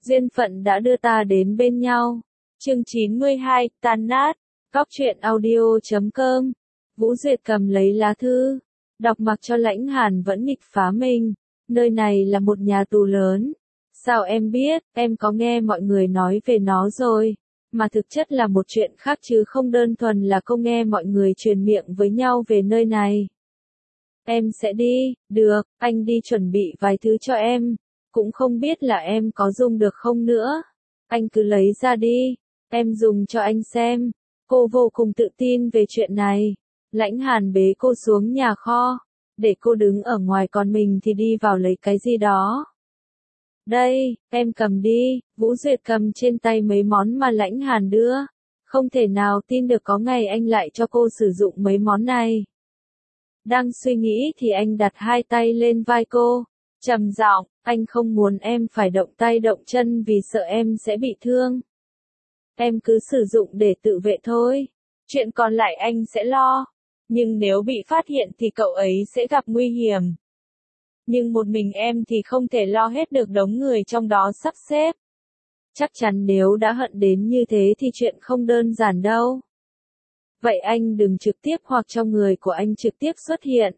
Duyên phận đã đưa ta đến bên nhau. Chương 92, tan nát. Góc truyện audio.com. Vũ Duyệt cầm lấy lá thư, đọc mặc cho Lãnh Hàn vẫn nghịch phá mình. Nơi này là một nhà tù lớn. Sao em biết, em có nghe mọi người nói về nó rồi. Mà thực chất là một chuyện khác chứ không đơn thuần là cô nghe mọi người truyền miệng với nhau về nơi này. Em sẽ đi, được, anh đi chuẩn bị vài thứ cho em. Cũng không biết là em có dùng được không nữa. Anh cứ lấy ra đi, em dùng cho anh xem. Cô vô cùng tự tin về chuyện này. Lãnh Hàn bế cô xuống nhà kho, để cô đứng ở ngoài còn mình thì đi vào lấy cái gì đó. Đây, em cầm đi. Vũ Duyệt cầm trên tay mấy món mà Lãnh Hàn đưa. Không thể nào tin được có ngày anh lại cho cô sử dụng mấy món này. Đang suy nghĩ thì anh đặt hai tay lên vai cô, trầm giọng, anh không muốn em phải động tay động chân vì sợ em sẽ bị thương. Em cứ sử dụng để tự vệ thôi. Chuyện còn lại anh sẽ lo. Nhưng nếu bị phát hiện thì cậu ấy sẽ gặp nguy hiểm. Nhưng một mình em thì không thể lo hết được đống người trong đó sắp xếp. Chắc chắn nếu đã hận đến như thế thì chuyện không đơn giản đâu. Vậy anh đừng trực tiếp hoặc trong người của anh trực tiếp xuất hiện.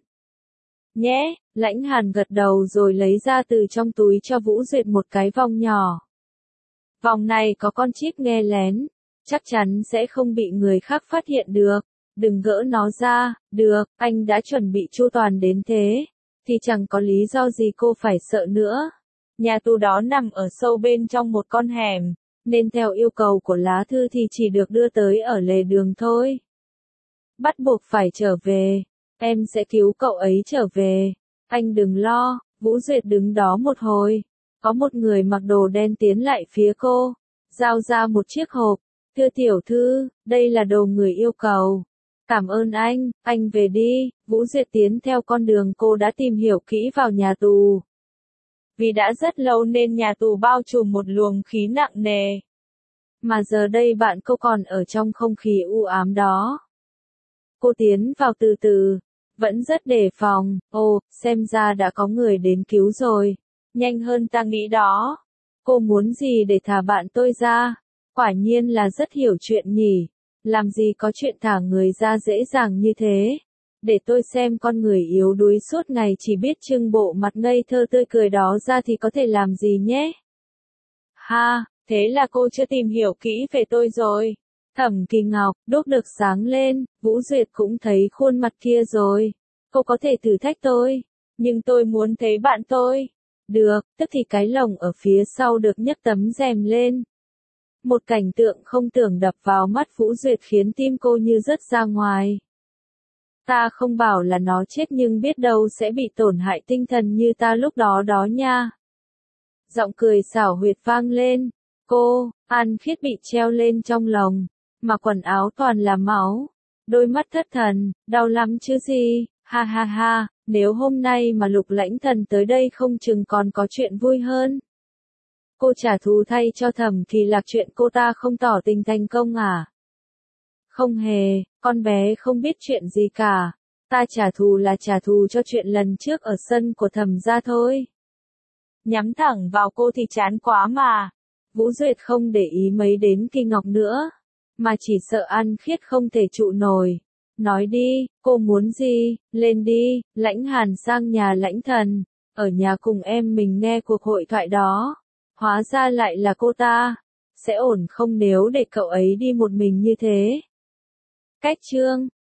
Nhé, Lãnh Hàn gật đầu rồi lấy ra từ trong túi cho Vũ Duyệt một cái vòng nhỏ. Vòng này có con chip nghe lén, chắc chắn sẽ không bị người khác phát hiện được. Đừng gỡ nó ra, được, anh đã chuẩn bị chu toàn đến thế, thì chẳng có lý do gì cô phải sợ nữa. Nhà tù đó nằm ở sâu bên trong một con hẻm, nên theo yêu cầu của lá thư thì chỉ được đưa tới ở lề đường thôi. Bắt buộc phải trở về, em sẽ cứu cậu ấy trở về, anh đừng lo. Vũ Duyệt đứng đó một hồi, có một người mặc đồ đen tiến lại phía cô, giao ra một chiếc hộp. Thưa tiểu thư, đây là đồ người yêu cầu. Cảm ơn anh về đi. Vũ Duyệt tiến theo con đường cô đã tìm hiểu kỹ vào nhà tù. Vì đã rất lâu nên nhà tù bao trùm một luồng khí nặng nề. Mà giờ đây bạn cô còn ở trong không khí u ám đó. Cô tiến vào từ từ, vẫn rất đề phòng. Ồ, xem ra đã có người đến cứu rồi. Nhanh hơn ta nghĩ đó. Cô muốn gì để thả bạn tôi ra? Quả nhiên là rất hiểu chuyện nhỉ. Làm gì có chuyện thả người ra dễ dàng như thế. Để tôi xem con người yếu đuối suốt ngày chỉ biết trưng bộ mặt ngây thơ tươi cười đó ra thì có thể làm gì nhé. Ha, thế là cô chưa tìm hiểu kỹ về tôi rồi. Thẩm Kỳ Ngọc, đốt được sáng lên, Vũ Duyệt cũng thấy khuôn mặt kia rồi. Cô có thể thử thách tôi, nhưng tôi muốn thấy bạn tôi. Được, tức thì cái lồng ở phía sau được nhấc tấm rèm lên. Một cảnh tượng không tưởng đập vào mắt Vũ Duyệt khiến tim cô như rớt ra ngoài. Ta không bảo là nó chết nhưng biết đâu sẽ bị tổn hại tinh thần như ta lúc đó đó nha. Giọng cười xảo huyệt vang lên. Cô, An Khiết bị treo lên trong lồng, mà quần áo toàn là máu. Đôi mắt thất thần, đau lắm chứ gì, ha ha ha, nếu hôm nay mà Lục Lãnh Thần tới đây không chừng còn có chuyện vui hơn. Cô trả thù thay cho Thẩm Kỳ Lạc chuyện cô ta không tỏ tình thành công à? Không hề, con bé không biết chuyện gì cả. Ta trả thù là trả thù cho chuyện lần trước ở sân của Thẩm gia thôi. Nhắm thẳng vào cô thì chán quá mà. Vũ Duyệt không để ý mấy đến Kỳ Ngọc nữa, mà chỉ sợ An Khiết không thể trụ nổi. Nói đi, cô muốn gì, lên đi. Lãnh Hàn sang nhà Lãnh Thần, ở nhà cùng em mình nghe cuộc hội thoại đó. Hóa ra lại là cô ta. Sẽ ổn không nếu để cậu ấy đi một mình như thế? Cách chương